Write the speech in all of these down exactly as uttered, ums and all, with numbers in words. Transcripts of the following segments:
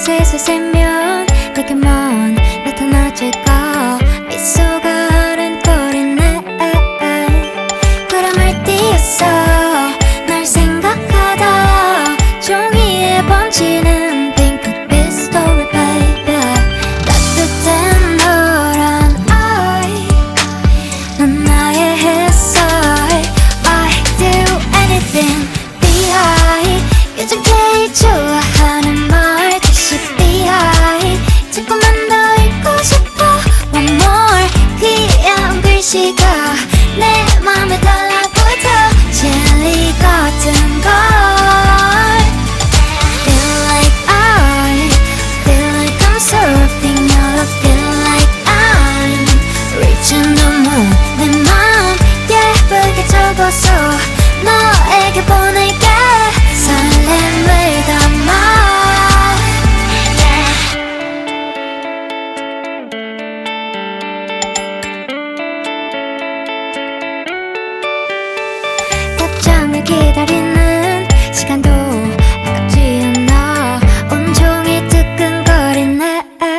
슬슬 세면 내게 먼 나타나질까 미소가 아른거리네 구름을 띄었어 날 생각하다 종이에 번지는 핑크빛 스토리 baby 따뜻한 너란 I 넌 나의 햇살 I do anything behind 요즘 제일 좋아하는 말 다시 behind 자꾸만 더 읽고 싶어 one more 귀여운 글씨가 내 맘에 달라붙어 젤리 같은 걸 Feel like I feel like I'm surfing your love feel like I'm reaching the moon 내 맘 예쁘게 적어서 너에게 보낼게 설렘을 담아 답장을 기다리는 시간도 아깝지 않아 온종일 뜨끈거리네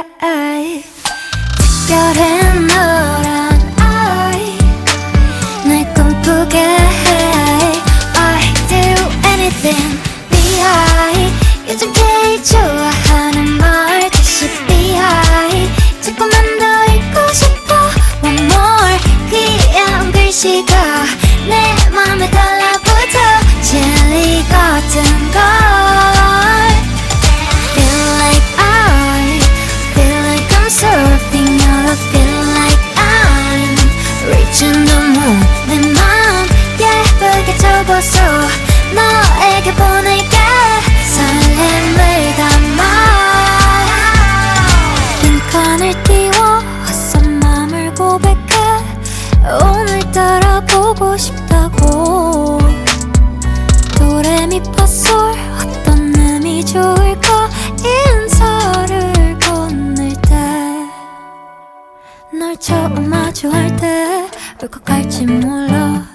특별한 너란 I 날 꿈꾸게 해 I do anything behind 요즘 제일 좋아하는 말 다시 behind 자꾸만 더 읽고 싶어 one more 귀여운 글씨가 내 맘에 달라붙어 젤리 같은 걸 Feel like I feel like I'm surfing your love feel like I'm reaching the moon 내 맘 예쁘게 적어서 너에게 보낼게 설렘을 담아 빈칸을 띄워 헛선 맘을 고백해 오늘따라 보고 싶다고 도레미파솔 어떤 음이 좋을까 인사를 건넬 때 널 처음 마주할 때 울컥할지 몰라